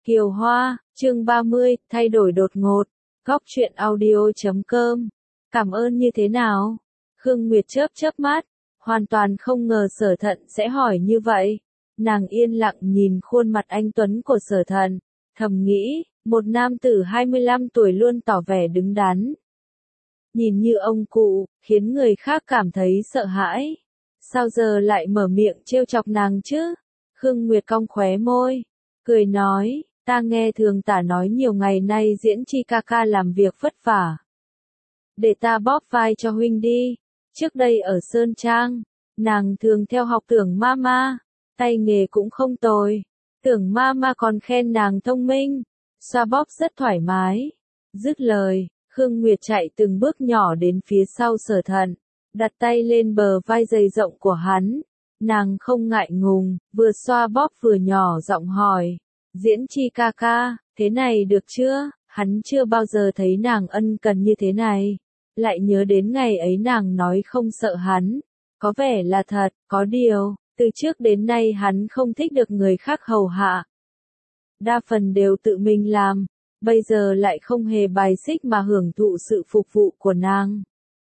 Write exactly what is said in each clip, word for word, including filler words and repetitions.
Kiều Hoa, chương ba mươi, thay đổi đột ngột. Góc truyện audio chấm com. Cảm ơn như thế nào? Khương Nguyệt chớp chớp mắt, hoàn toàn không ngờ Sở Thận sẽ hỏi như vậy. Nàng yên lặng nhìn khuôn mặt anh tuấn của Sở Thận, thầm nghĩ, một nam tử hai mươi lăm tuổi luôn tỏ vẻ đứng đắn. Nhìn như ông cụ, khiến người khác cảm thấy sợ hãi. Sao giờ lại mở miệng trêu chọc nàng chứ? Khương Nguyệt cong khóe môi, cười nói, ta nghe thường tả nói nhiều ngày nay Diễn Chi ca ca làm việc vất vả. Để ta bóp vai cho huynh đi. Trước đây ở Sơn Trang, nàng thường theo học Tưởng Mama, tay nghề cũng không tồi. Tưởng Mama còn khen nàng thông minh, xoa bóp rất thoải mái. Dứt lời, Khương Nguyệt chạy từng bước nhỏ đến phía sau Sở Thận, đặt tay lên bờ vai dày rộng của hắn. Nàng không ngại ngùng, vừa xoa bóp vừa nhỏ giọng hỏi, Diễn Chi ca ca, thế này được chưa? Hắn chưa bao giờ thấy nàng ân cần như thế này. Lại nhớ đến ngày ấy nàng nói không sợ hắn. Có vẻ là thật, có điều, từ trước đến nay hắn không thích được người khác hầu hạ. Đa phần đều tự mình làm, bây giờ lại không hề bài xích mà hưởng thụ sự phục vụ của nàng.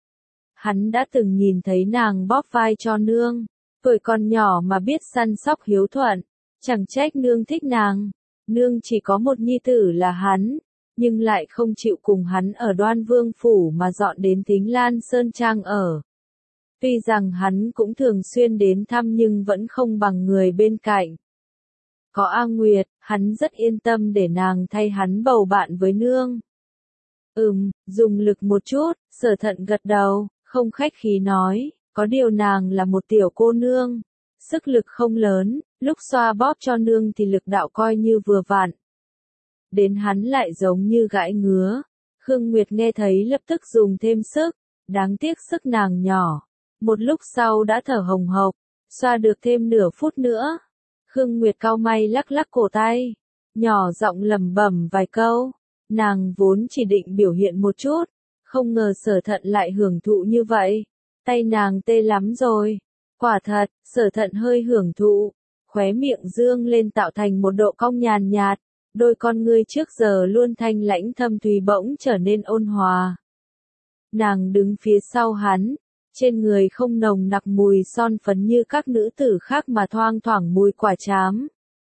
Hắn đã từng nhìn thấy nàng bóp vai cho nương, tuổi còn nhỏ mà biết săn sóc hiếu thuận, chẳng trách nương thích nàng. Nương chỉ có một nhi tử là hắn, nhưng lại không chịu cùng hắn ở Đoan Vương Phủ mà dọn đến Thính Lan Sơn Trang ở. Tuy rằng hắn cũng thường xuyên đến thăm nhưng vẫn không bằng người bên cạnh. Có A Nguyệt, hắn rất yên tâm để nàng thay hắn bầu bạn với nương. Ừm, dùng lực một chút, Sở Thận gật đầu, không khách khí nói, có điều nàng là một tiểu cô nương. Sức lực không lớn, lúc xoa bóp cho nương thì lực đạo coi như vừa vặn. Đến hắn lại giống như gãi ngứa. Khương Nguyệt nghe thấy lập tức dùng thêm sức, đáng tiếc sức nàng nhỏ. Một lúc sau đã thở hồng hộc, xoa được thêm nửa phút nữa. Khương Nguyệt cau mày lắc lắc cổ tay, nhỏ giọng lẩm bẩm vài câu. Nàng vốn chỉ định biểu hiện một chút, không ngờ Sở Thận lại hưởng thụ như vậy. Tay nàng tê lắm rồi. Quả thật, Sở Thận hơi hưởng thụ, khóe miệng dương lên tạo thành một độ cong nhàn nhạt, đôi con ngươi trước giờ luôn thanh lãnh thâm thúy bỗng trở nên ôn hòa. Nàng đứng phía sau hắn, trên người không nồng nặc mùi son phấn như các nữ tử khác mà thoang thoảng mùi quả trám.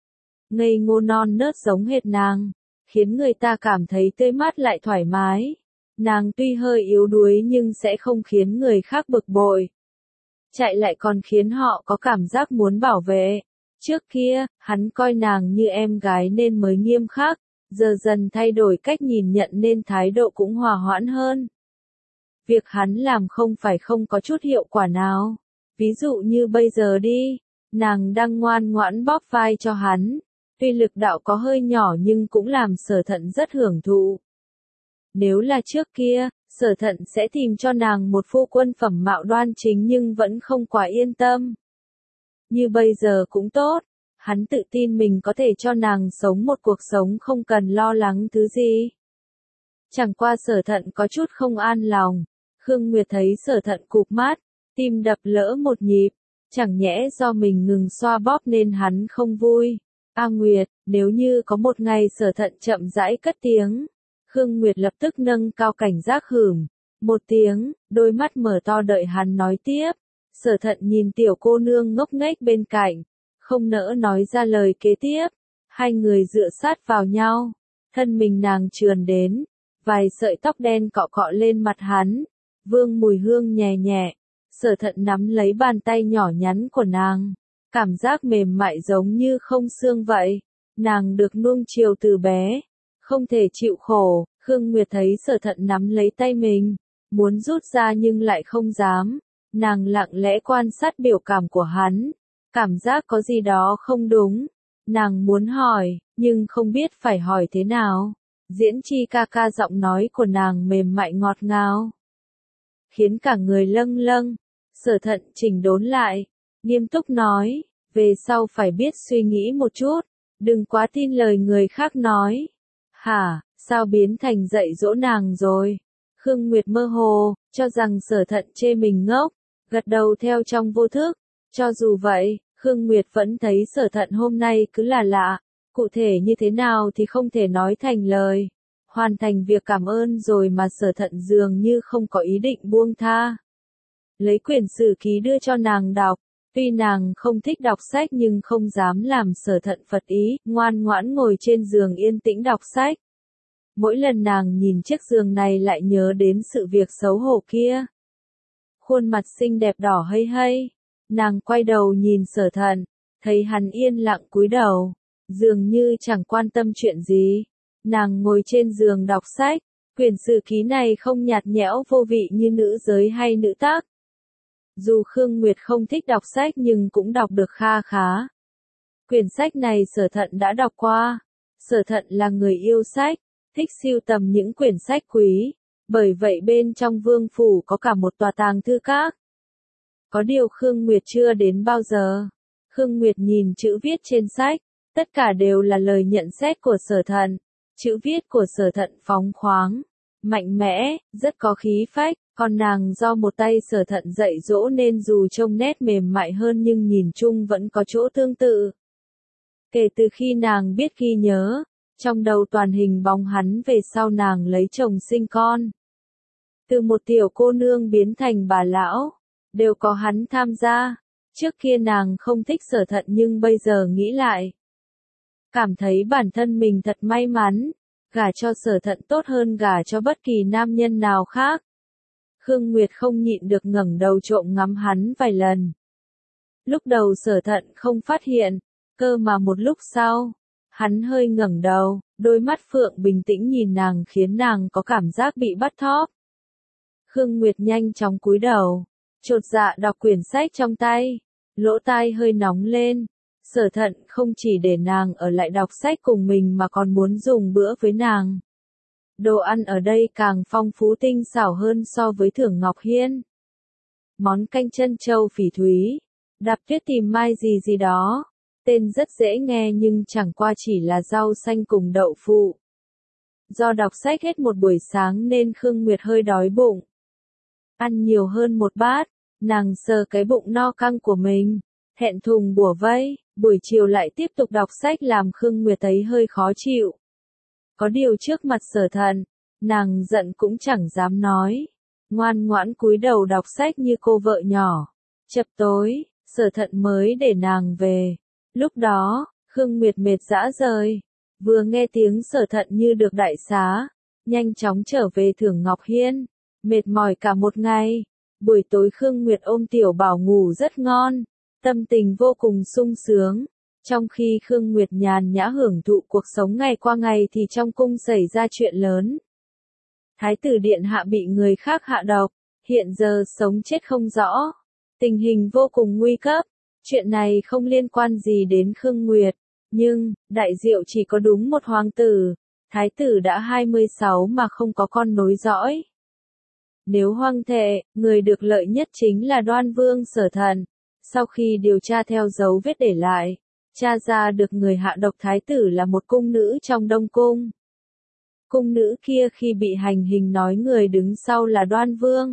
Ngây ngô non nớt giống hệt nàng, khiến người ta cảm thấy tươi mát lại thoải mái. Nàng tuy hơi yếu đuối nhưng sẽ không khiến người khác bực bội. Chạy lại còn khiến họ có cảm giác muốn bảo vệ. Trước kia, hắn coi nàng như em gái nên mới nghiêm khắc, giờ dần thay đổi cách nhìn nhận nên thái độ cũng hòa hoãn hơn. Việc hắn làm không phải không có chút hiệu quả nào. Ví dụ như bây giờ đi, nàng đang ngoan ngoãn bóp vai cho hắn. Tuy lực đạo có hơi nhỏ nhưng cũng làm Sở Thận rất hưởng thụ. Nếu là trước kia, Sở Thận sẽ tìm cho nàng một phu quân phẩm mạo đoan chính nhưng vẫn không quá yên tâm. Như bây giờ cũng tốt, hắn tự tin mình có thể cho nàng sống một cuộc sống không cần lo lắng thứ gì. Chẳng qua Sở Thận có chút không an lòng. Khương Nguyệt thấy Sở Thận cụp mắt, tim đập lỡ một nhịp, chẳng nhẽ do mình ngừng xoa bóp nên hắn không vui. A Nguyệt, nếu như có một ngày Sở Thận chậm rãi cất tiếng. Khương Nguyệt lập tức nâng cao cảnh giác hửm, một tiếng, đôi mắt mở to đợi hắn nói tiếp. Sở Thận nhìn tiểu cô nương ngốc nghếch bên cạnh, không nỡ nói ra lời kế tiếp. Hai người dựa sát vào nhau, thân mình nàng trườn đến, vài sợi tóc đen cọ cọ lên mặt hắn, vương mùi hương nhẹ nhẹ. Sở Thận nắm lấy bàn tay nhỏ nhắn của nàng, cảm giác mềm mại giống như không xương vậy. Nàng được nuông chiều từ bé, không thể chịu khổ. Khương Nguyệt thấy Sở Thận nắm lấy tay mình, muốn rút ra nhưng lại không dám. Nàng lặng lẽ quan sát biểu cảm của hắn, cảm giác có gì đó không đúng. Nàng muốn hỏi, nhưng không biết phải hỏi thế nào. Diễn Chi ca ca giọng nói của nàng mềm mại ngọt ngào, khiến cả người lâng lâng. Sở Thận chỉnh đốn lại, nghiêm túc nói, về sau phải biết suy nghĩ một chút, đừng quá tin lời người khác nói. Hả, sao biến thành dạy dỗ nàng rồi? Khương Nguyệt mơ hồ, cho rằng Sở Thận chê mình ngốc, gật đầu theo trong vô thức. Cho dù vậy, Khương Nguyệt vẫn thấy Sở Thận hôm nay cứ là lạ, Cụ thể như thế nào thì không thể nói thành lời. Hoàn thành việc cảm ơn rồi mà Sở Thận dường như không có ý định buông tha. Lấy quyển sử ký đưa cho nàng đọc. Tuy nàng không thích đọc sách nhưng không dám làm Sở Thận phật ý, ngoan ngoãn ngồi trên giường yên tĩnh đọc sách. Mỗi lần nàng nhìn chiếc giường này lại nhớ đến sự việc xấu hổ kia. Khuôn mặt xinh đẹp đỏ hây hây. Nàng quay đầu nhìn Sở Thận, thấy hắn yên lặng cúi đầu, dường như chẳng quan tâm chuyện gì. Nàng ngồi trên giường đọc sách, quyển sử ký này không nhạt nhẽo vô vị như nữ giới hay nữ tác. Dù Khương Nguyệt không thích đọc sách nhưng cũng đọc được kha khá. Quyển sách này Sở Thận đã đọc qua. Sở Thận là người yêu sách, thích sưu tầm những quyển sách quý, bởi vậy bên trong vương phủ có cả một tòa tàng thư các. Có điều Khương Nguyệt chưa đến bao giờ. Khương Nguyệt nhìn chữ viết trên sách, tất cả đều là lời nhận xét của Sở Thận. Chữ viết của Sở Thận phóng khoáng, mạnh mẽ, rất có khí phách, còn nàng do một tay Sở Thận dạy dỗ nên dù trông nét mềm mại hơn nhưng nhìn chung vẫn có chỗ tương tự. Kể từ khi nàng biết ghi nhớ, trong đầu toàn hình bóng hắn về sau nàng lấy chồng sinh con. Từ một tiểu cô nương biến thành bà lão, đều có hắn tham gia. Trước kia nàng không thích Sở Thận nhưng bây giờ nghĩ lại, cảm thấy bản thân mình thật may mắn, gả cho Sở Thận tốt hơn gả cho bất kỳ nam nhân nào khác. Khương Nguyệt không nhịn được ngẩng đầu trộm ngắm hắn vài lần. Lúc đầu Sở Thận không phát hiện, cơ mà một lúc sau, hắn hơi ngẩng đầu, đôi mắt phượng bình tĩnh nhìn nàng khiến nàng có cảm giác bị bắt thóp. Khương Nguyệt nhanh chóng cúi đầu, chột dạ đọc quyển sách trong tay, lỗ tai hơi nóng lên. Sở Thận không chỉ để nàng ở lại đọc sách cùng mình mà còn muốn dùng bữa với nàng. Đồ ăn ở đây càng phong phú tinh xảo hơn so với Thưởng Ngọc Hiên. Món canh chân trâu phỉ thúy, đạp tuyết tìm mai gì gì đó, tên rất dễ nghe nhưng chẳng qua chỉ là rau xanh cùng đậu phụ. Do đọc sách hết một buổi sáng nên Khương Nguyệt hơi đói bụng. Ăn nhiều hơn một bát, nàng sờ cái bụng no căng của mình, thẹn thùng bủa vây, buổi chiều lại tiếp tục đọc sách làm Khương Nguyệt thấy hơi khó chịu. Có điều trước mặt Sở Thận, nàng giận cũng chẳng dám nói, ngoan ngoãn cúi đầu đọc sách như cô vợ nhỏ. Chập tối, Sở Thận mới để nàng về. Lúc đó, Khương Nguyệt mệt rã rời, vừa nghe tiếng Sở Thận như được đại xá, nhanh chóng trở về Thưởng Ngọc Hiên, mệt mỏi cả một ngày. Buổi tối Khương Nguyệt ôm Tiểu Bảo ngủ rất ngon, tâm tình vô cùng sung sướng. Trong khi Khương Nguyệt nhàn nhã hưởng thụ cuộc sống ngày qua ngày thì trong cung xảy ra chuyện lớn. Thái tử điện hạ bị người khác hạ độc, hiện giờ sống chết không rõ, tình hình vô cùng nguy cấp. Chuyện này không liên quan gì đến Khương Nguyệt, nhưng, đại diệu chỉ có đúng một hoàng tử, thái tử đã hai mươi sáu mà không có con nối dõi. Nếu hoang thệ, người được lợi nhất chính là Đoan Vương Sở Thận. Sau khi điều tra theo dấu vết để lại, tra ra được người hạ độc thái tử là một cung nữ trong Đông Cung. Cung nữ kia khi bị hành hình nói người đứng sau là Đoan Vương.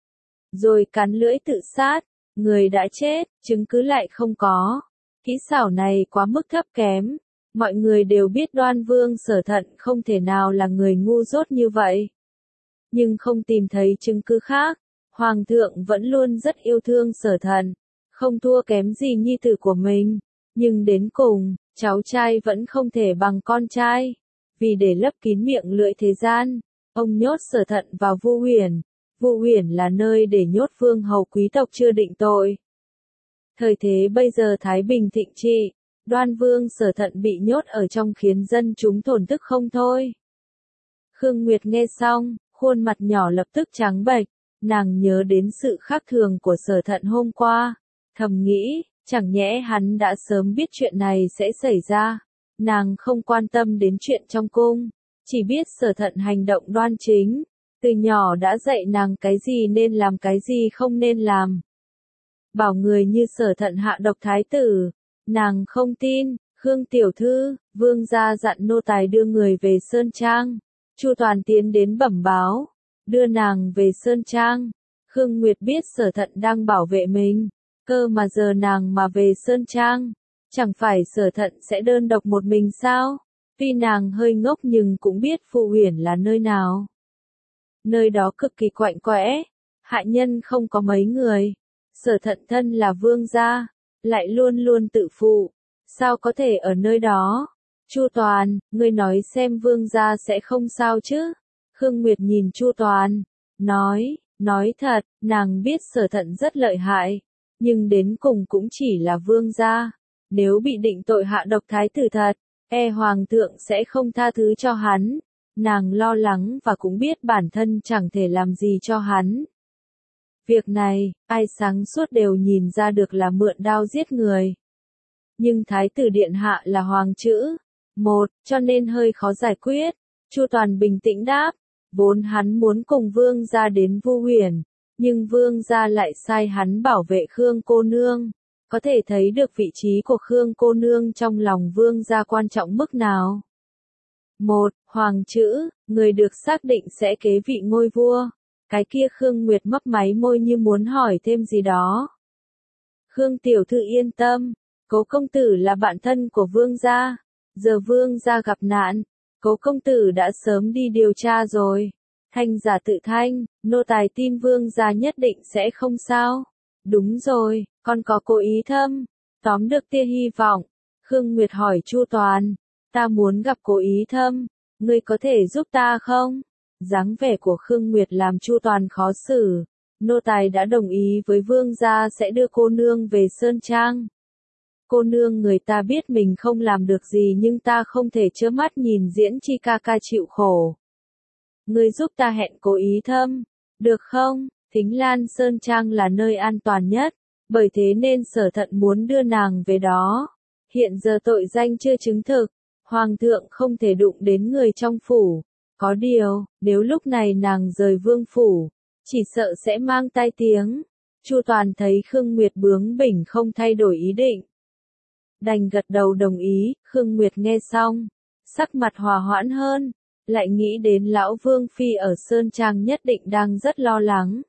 Rồi cắn lưỡi tự sát, người đã chết, chứng cứ lại không có. Kỹ xảo này quá mức thấp kém, mọi người đều biết Đoan Vương Sở Thận không thể nào là người ngu dốt như vậy. Nhưng không tìm thấy chứng cứ khác, Hoàng thượng vẫn luôn rất yêu thương Sở Thận, không thua kém gì nhi tử của mình. Nhưng đến cùng, cháu trai vẫn không thể bằng con trai. Vì để lấp kín miệng lưỡi thế gian, ông nhốt Sở Thận vào Vu Huyền. Vu Huyền là nơi để nhốt vương hầu quý tộc chưa định tội. Thời thế bây giờ Thái Bình thịnh trị, Đoan Vương Sở Thận bị nhốt ở trong khiến dân chúng thổn thức không thôi. Khương Nguyệt nghe xong, khuôn mặt nhỏ lập tức trắng bệch, nàng nhớ đến sự khác thường của Sở Thận hôm qua, thầm nghĩ, chẳng nhẽ hắn đã sớm biết chuyện này sẽ xảy ra. Nàng không quan tâm đến chuyện trong cung, chỉ biết Sở Thận hành động đoan chính, từ nhỏ đã dạy nàng cái gì nên làm cái gì không nên làm. Bảo người như Sở Thận hạ độc thái tử, nàng không tin. Khương tiểu thư, vương gia dặn nô tài đưa người về Sơn Trang. Chu Toàn tiến đến bẩm báo, đưa nàng về Sơn Trang. Khương Nguyệt biết Sở Thận đang bảo vệ mình, cơ mà giờ nàng mà về Sơn Trang, Chẳng phải Sở Thận sẽ đơn độc một mình sao? Tuy nàng hơi ngốc nhưng cũng biết Phù Uyển là nơi nào. Nơi đó cực kỳ quạnh quẽ, hạ nhân không có mấy người. Sở Thận thân là vương gia, lại luôn luôn tự phụ, sao có thể ở nơi đó? Chu Toàn, ngươi nói xem vương gia sẽ không sao chứ? Khương Nguyệt nhìn Chu Toàn, nói, nói thật, nàng biết Sở Thận rất lợi hại, nhưng đến cùng cũng chỉ là vương gia. Nếu bị định tội hạ độc thái tử thật, e hoàng thượng sẽ không tha thứ cho hắn. Nàng lo lắng và cũng biết bản thân chẳng thể làm gì cho hắn. Việc này, ai sáng suốt đều nhìn ra được là mượn đao giết người. Nhưng thái tử điện hạ là hoàng chữ một, cho nên hơi khó giải quyết. Chu Toàn bình tĩnh đáp, vốn hắn muốn cùng vương gia đến Vu Huyền, nhưng vương gia lại sai hắn bảo vệ Khương cô nương. Có thể thấy được vị trí của Khương cô nương trong lòng vương gia quan trọng mức nào. Một, hoàng chữ, người được xác định sẽ kế vị ngôi vua. Cái kia Khương Nguyệt mấp máy môi như muốn hỏi thêm gì đó. Khương tiểu thư yên tâm, Cố công tử là bạn thân của vương gia. Giờ vương gia gặp nạn, Cố công tử đã sớm đi điều tra rồi. Thanh giả tự thanh, nô tài tin vương gia nhất định sẽ không sao. Đúng rồi, con có cố ý thâm. Tóm được tia hy vọng. Khương Nguyệt hỏi Chu Toàn, ta muốn gặp cố ý thâm, ngươi có thể giúp ta không? Dáng vẻ của Khương Nguyệt làm Chu Toàn khó xử. Nô tài đã đồng ý với vương gia sẽ đưa cô nương về Sơn Trang. Cô nương người ta biết mình không làm được gì nhưng ta không thể trơ mắt nhìn diễn chi ca ca chịu khổ. Ngươi giúp ta hẹn cố ý thâm, được không? Thính Lan Sơn Trang là nơi an toàn nhất, bởi thế nên Sở Thận muốn đưa nàng về đó. Hiện giờ tội danh chưa chứng thực, Hoàng thượng không thể đụng đến người trong phủ. Có điều, nếu lúc này nàng rời vương phủ, chỉ sợ sẽ mang tai tiếng. Chu Toàn thấy Khương Nguyệt bướng bỉnh không thay đổi ý định. Đành gật đầu đồng ý, Khương Nguyệt nghe xong, sắc mặt hòa hoãn hơn, lại nghĩ đến Lão Vương Phi ở Sơn Trang nhất định đang rất lo lắng.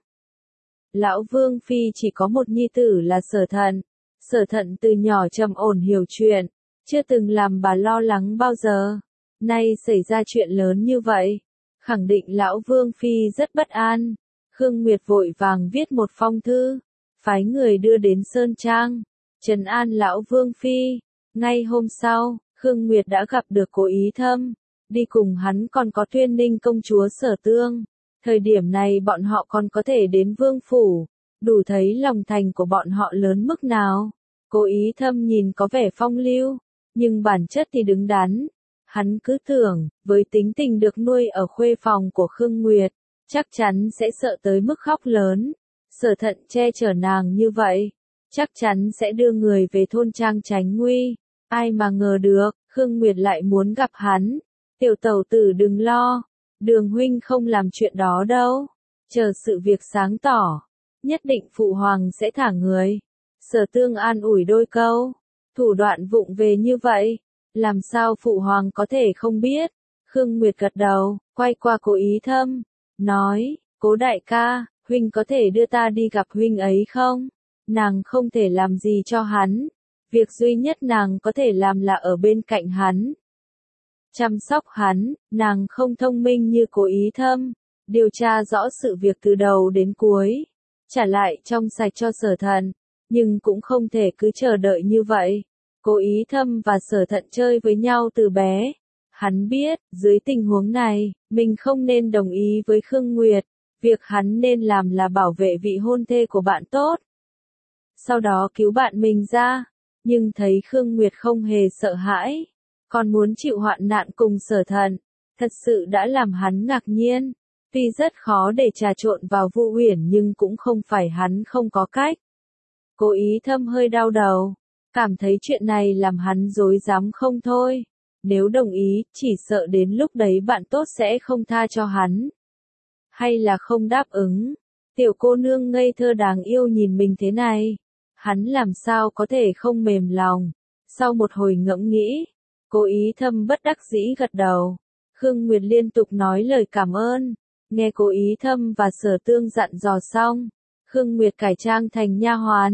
Lão Vương Phi chỉ có một nhi tử là Sở Thận. Sở Thận từ nhỏ trầm ổn hiểu chuyện, chưa từng làm bà lo lắng bao giờ. Nay xảy ra chuyện lớn như vậy, khẳng định Lão Vương Phi rất bất an. Khương Nguyệt vội vàng viết một phong thư, phái người đưa đến Sơn Trang, trấn an Lão Vương Phi. Ngay hôm sau, Khương Nguyệt đã gặp được Cố Ý Thâm, đi cùng hắn còn có Tuyên Ninh công chúa Sở Tương. Thời điểm này bọn họ còn có thể đến vương phủ, đủ thấy lòng thành của bọn họ lớn mức nào. Cố Ý Thâm nhìn có vẻ phong lưu, nhưng bản chất thì đứng đắn. Hắn cứ tưởng, với tính tình được nuôi ở khuê phòng của Khương Nguyệt, chắc chắn sẽ sợ tới mức khóc lớn. Sở Thận che chở nàng như vậy, chắc chắn sẽ đưa người về thôn trang tránh nguy. Ai mà ngờ được, Khương Nguyệt lại muốn gặp hắn. Tiểu tẩu tử đừng lo, Đường huynh không làm chuyện đó đâu. Chờ sự việc sáng tỏ, nhất định phụ hoàng sẽ thả người. Sở Tương an ủi đôi câu, thủ đoạn vụng về như vậy, làm sao phụ hoàng có thể không biết. Khương Nguyệt gật đầu, quay qua Cố Ý Thâm, nói, Cố đại ca, huynh có thể đưa ta đi gặp huynh ấy không? Nàng không thể làm gì cho hắn, việc duy nhất nàng có thể làm là ở bên cạnh hắn, chăm sóc hắn. Nàng không thông minh như Cố Ý Thâm, điều tra rõ sự việc từ đầu đến cuối, trả lại trong sạch cho Sở Thận, nhưng cũng không thể cứ chờ đợi như vậy. Cố Ý Thâm và Sở Thận chơi với nhau từ bé. Hắn biết, dưới tình huống này, mình không nên đồng ý với Khương Nguyệt, việc hắn nên làm là bảo vệ vị hôn thê của bạn tốt, sau đó cứu bạn mình ra. Nhưng thấy Khương Nguyệt không hề sợ hãi, còn muốn chịu hoạn nạn cùng Sở Thận, thật sự đã làm hắn ngạc nhiên. Tuy rất khó để trà trộn vào Vu Uyển nhưng cũng không phải hắn không có cách. Cố Ý Thâm hơi đau đầu, cảm thấy chuyện này làm hắn rối rắm không thôi. Nếu đồng ý, chỉ sợ đến lúc đấy bạn tốt sẽ không tha cho hắn. Hay là không đáp ứng. Tiểu cô nương ngây thơ đáng yêu nhìn mình thế này, hắn làm sao có thể không mềm lòng. Sau một hồi ngẫm nghĩ, Cố Ý Thâm bất đắc dĩ gật đầu. Khương Nguyệt liên tục nói lời cảm ơn. Nghe Cố Ý Thâm và Sở Tương dặn dò xong, Khương Nguyệt cải trang thành nha hoàn,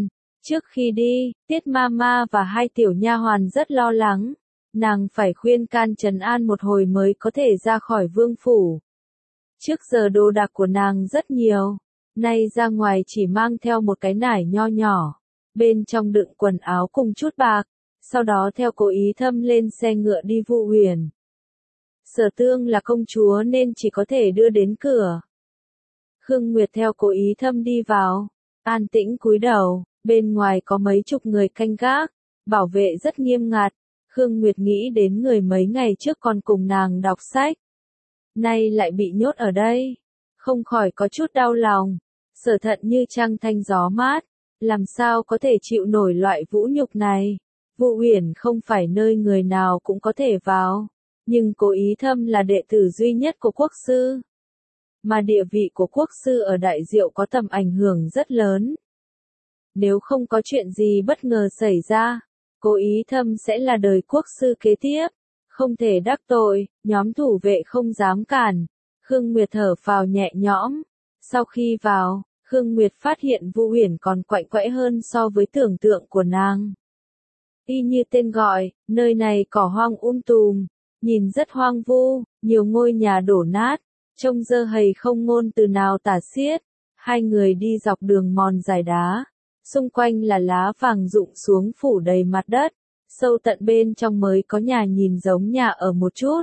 Trước khi đi, Tiết Mama và hai tiểu nha hoàn rất lo lắng. Nàng phải khuyên can trấn an một hồi mới có thể ra khỏi vương phủ. Trước giờ đồ đạc của nàng rất nhiều, nay ra ngoài chỉ mang theo một cái nải nho nhỏ, bên trong đựng quần áo cùng chút bạc, sau đó theo Cố Ý Thâm lên xe ngựa đi Vụ Huyền. Sở Tương là công chúa nên chỉ có thể đưa đến cửa. Khương Nguyệt theo Cố Ý Thâm đi vào, an tĩnh cúi đầu, bên ngoài có mấy chục người canh gác, bảo vệ rất nghiêm ngặt. Khương Nguyệt nghĩ đến người mấy ngày trước còn cùng nàng đọc sách, nay lại bị nhốt ở đây, không khỏi có chút đau lòng. Sở Thận như trăng thanh gió mát, làm sao có thể chịu nổi loại vũ nhục này. Vụ Huyền không phải nơi người nào cũng có thể vào, nhưng Cố Ý Thâm là đệ tử duy nhất của quốc sư, mà địa vị của quốc sư ở Đại Diệu có tầm ảnh hưởng rất lớn. Nếu không có chuyện gì bất ngờ xảy ra, Cố Ý Thâm sẽ là đời quốc sư kế tiếp, không thể đắc tội, nhóm thủ vệ không dám cản. Khương Nguyệt thở phào nhẹ nhõm. Sau khi vào, Khương Nguyệt phát hiện Vụ Huyền còn quạnh quẽ hơn so với tưởng tượng của nàng. Y như tên gọi, nơi này cỏ hoang um tùm, nhìn rất hoang vu, nhiều ngôi nhà đổ nát, trông dơ hầy không ngôn từ nào tả xiết. Hai người đi dọc đường mòn dài đá, xung quanh là lá vàng rụng xuống phủ đầy mặt đất, sâu tận bên trong mới có nhà nhìn giống nhà ở một chút.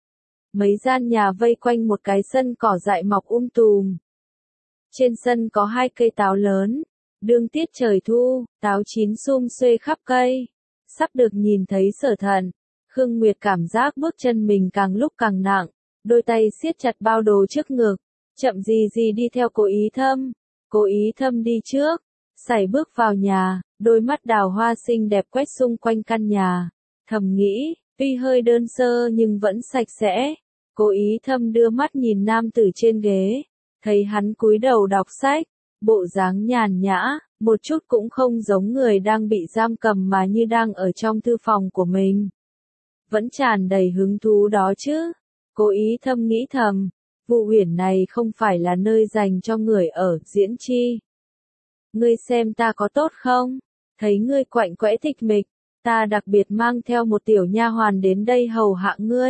Mấy gian nhà vây quanh một cái sân cỏ dại mọc um tùm. Trên sân có hai cây táo lớn, đương tiết trời thu, táo chín sum xuê khắp cây, sắp được nhìn thấy Sở Thận. Khương Nguyệt cảm giác bước chân mình càng lúc càng nặng, đôi tay siết chặt bao đồ trước ngực, chậm gì gì đi theo Cố Ý Thâm. Cố Ý Thâm đi trước, sải bước vào nhà, đôi mắt đào hoa xinh đẹp quét xung quanh căn nhà, thầm nghĩ, tuy hơi đơn sơ nhưng vẫn sạch sẽ. Cố Ý Thâm đưa mắt nhìn nam tử trên ghế, thấy hắn cúi đầu đọc sách, bộ dáng nhàn nhã, một chút cũng không giống người đang bị giam cầm mà như đang ở trong thư phòng của mình. Vẫn tràn đầy hứng thú đó chứ. Cố Ý Thâm nghĩ thầm, Vụ Huyền này không phải là nơi dành cho người ở Diễn Chi. Ngươi xem ta có tốt không? Thấy ngươi quạnh quẽ tịch mịch, ta đặc biệt mang theo một tiểu nha hoàn đến đây hầu hạ ngươi.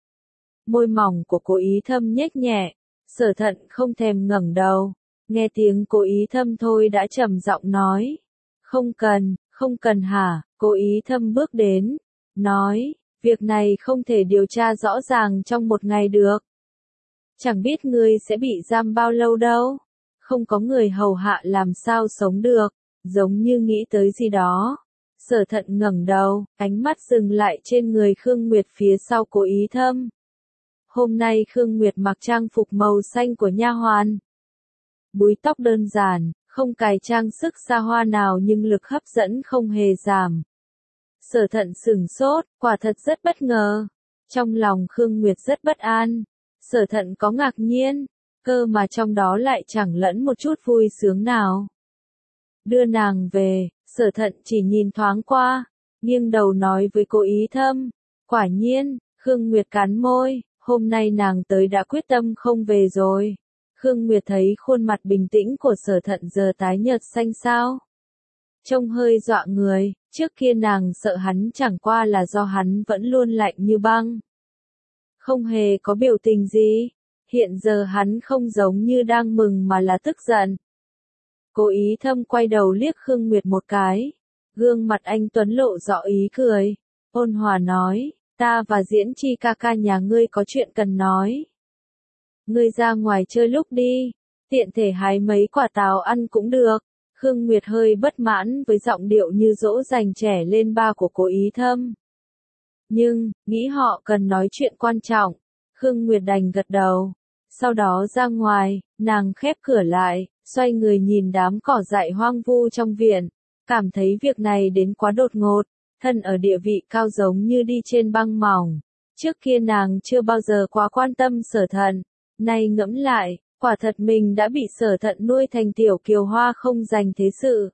Môi mỏng của Cố Ý Thâm nhếch nhẹ, Sở Thận không thèm ngẩng đầu, nghe tiếng Cố Ý Thâm thôi đã trầm giọng nói. Không cần, không cần hả? Cố Ý Thâm bước đến, nói, việc này không thể điều tra rõ ràng trong một ngày được. Chẳng biết ngươi sẽ bị giam bao lâu đâu. Không có người hầu hạ làm sao sống được, giống như nghĩ tới gì đó. Sở Thận ngẩng đầu, ánh mắt dừng lại trên người Khương Nguyệt phía sau Cố Ý Thâm. Hôm nay Khương Nguyệt mặc trang phục màu xanh của nha hoàn. Búi tóc đơn giản, không cài trang sức xa hoa nào nhưng lực hấp dẫn không hề giảm. Sở Thận sửng sốt, quả thật rất bất ngờ. Trong lòng Khương Nguyệt rất bất an. Sở Thận có ngạc nhiên, cơ mà trong đó lại chẳng lẫn một chút vui sướng nào. Đưa nàng về, Sở Thận chỉ nhìn thoáng qua, nghiêng đầu nói với Cố Ý Thâm. Quả nhiên, Khương Nguyệt cắn môi, hôm nay nàng tới đã quyết tâm không về rồi. Khương Nguyệt thấy khuôn mặt bình tĩnh của Sở Thận giờ tái nhợt xanh xao, trông hơi dọa người. Trước kia nàng sợ hắn chẳng qua là do hắn vẫn luôn lạnh như băng, không hề có biểu tình gì. Hiện giờ hắn không giống như đang mừng mà là tức giận. Cố Ý Thâm quay đầu liếc Khương Nguyệt một cái, gương mặt anh tuấn lộ rõ ý cười, ôn hòa nói, ta và Diễn Chi ca ca nhà ngươi có chuyện cần nói. Ngươi ra ngoài chơi lúc đi, tiện thể hái mấy quả táo ăn cũng được. Khương Nguyệt hơi bất mãn với giọng điệu như dỗ dành trẻ lên ba của Cố Ý Thâm. Nhưng, nghĩ họ cần nói chuyện quan trọng, Khương Nguyệt đành gật đầu. Sau đó ra ngoài, nàng khép cửa lại, xoay người nhìn đám cỏ dại hoang vu trong viện, cảm thấy việc này đến quá đột ngột, thân ở địa vị cao giống như đi trên băng mỏng. Trước kia nàng chưa bao giờ quá quan tâm Sở Thận, nay ngẫm lại, quả thật mình đã bị Sở Thận nuôi thành tiểu kiều hoa không dành thế sự.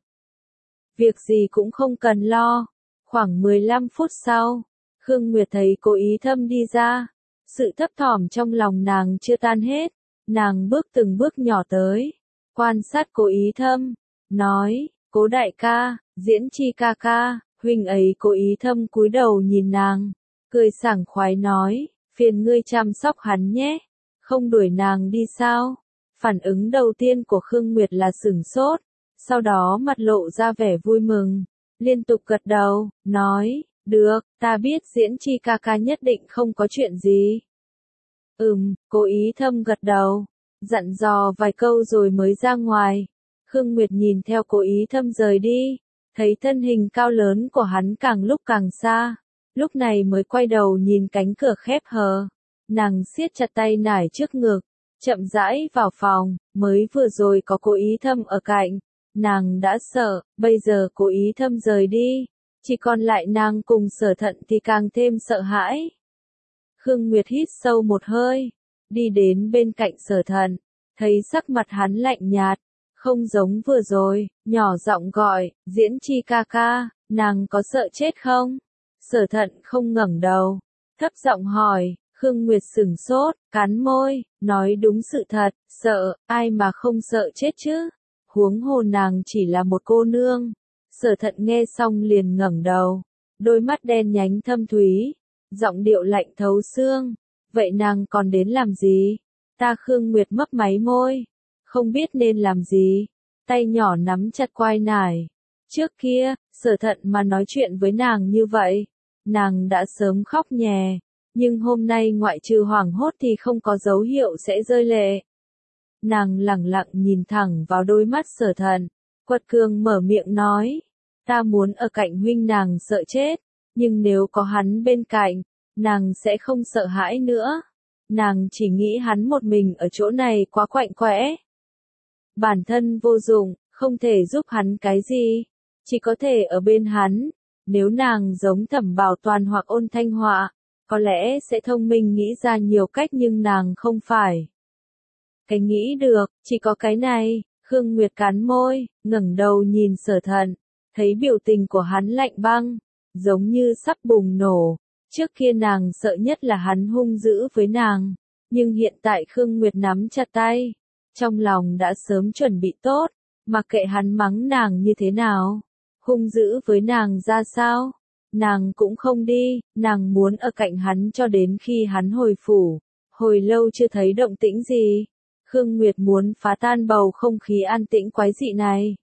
Việc gì cũng không cần lo. Khoảng mười lăm phút sau, Khương Nguyệt thấy Cố Ý Thâm đi ra. Sự thấp thỏm trong lòng nàng chưa tan hết, nàng bước từng bước nhỏ tới, quan sát Cố Ý Thâm, nói, Cố đại ca, Diễn Chi ca ca, huynh ấy cố ý thâm cúi đầu nhìn nàng, cười sảng khoái nói, phiền ngươi chăm sóc hắn nhé, không đuổi nàng đi sao? Phản ứng đầu tiên của Khương Nguyệt là sửng sốt, sau đó mặt lộ ra vẻ vui mừng, liên tục gật đầu, nói, được, ta biết Diễn Chi ca ca nhất định không có chuyện gì. Ừm, cố ý thâm gật đầu, dặn dò vài câu rồi mới ra ngoài. Khương Nguyệt nhìn theo cố ý thâm rời đi, thấy thân hình cao lớn của hắn càng lúc càng xa, lúc này mới quay đầu nhìn cánh cửa khép hờ. Nàng siết chặt tay nải trước ngực, chậm rãi vào phòng, mới vừa rồi có cố ý thâm ở cạnh, nàng đã sợ, bây giờ cố ý thâm rời đi, chỉ còn lại nàng cùng Sở Thận thì càng thêm sợ hãi. Khương Nguyệt hít sâu một hơi, đi đến bên cạnh Sở Thận, thấy sắc mặt hắn lạnh nhạt, không giống vừa rồi, nhỏ giọng gọi, Diễn Chi ca ca, nàng có sợ chết không? Sở Thận không ngẩng đầu, thấp giọng hỏi. Khương Nguyệt sửng sốt, cắn môi, nói đúng sự thật, sợ, ai mà không sợ chết chứ? Huống hồ nàng chỉ là một cô nương. Sở Thận nghe xong liền ngẩng đầu, đôi mắt đen nhánh thâm thúy, giọng điệu lạnh thấu xương. Vậy nàng còn đến làm gì? Ta Khương Nguyệt mấp máy môi, không biết nên làm gì, tay nhỏ nắm chặt quai nải. Trước kia, Sở Thận mà nói chuyện với nàng như vậy, nàng đã sớm khóc nhè. Nhưng hôm nay ngoại trừ hoảng hốt thì không có dấu hiệu sẽ rơi lệ. Nàng lẳng lặng nhìn thẳng vào đôi mắt Sở Thận, quật cường mở miệng nói, ta muốn ở cạnh huynh. Nàng sợ chết, nhưng nếu có hắn bên cạnh, nàng sẽ không sợ hãi nữa. Nàng chỉ nghĩ hắn một mình ở chỗ này quá quạnh quẽ. Bản thân vô dụng, không thể giúp hắn cái gì, chỉ có thể ở bên hắn. Nếu nàng giống Thẩm Bảo Toàn hoặc Ôn Thanh Họa, có lẽ sẽ thông minh nghĩ ra nhiều cách nhưng nàng không phải. Cái nghĩ được, chỉ có cái này. Khương Nguyệt cắn môi, ngẩng đầu nhìn Sở Thận, thấy biểu tình của hắn lạnh băng, giống như sắp bùng nổ. Trước kia nàng sợ nhất là hắn hung dữ với nàng, nhưng hiện tại Khương Nguyệt nắm chặt tay, trong lòng đã sớm chuẩn bị tốt, mặc kệ hắn mắng nàng như thế nào, hung dữ với nàng ra sao. Nàng cũng không đi, nàng muốn ở cạnh hắn cho đến khi hắn hồi phủ. Hồi lâu chưa thấy động tĩnh gì, Khương Nguyệt muốn phá tan bầu không khí an tĩnh quái dị này.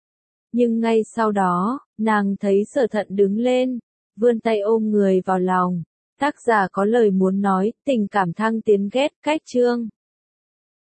Nhưng ngay sau đó, nàng thấy Sở Thận đứng lên, vươn tay ôm người vào lòng. Tác giả có lời muốn nói, tình cảm thăng tiến ghét cách chương.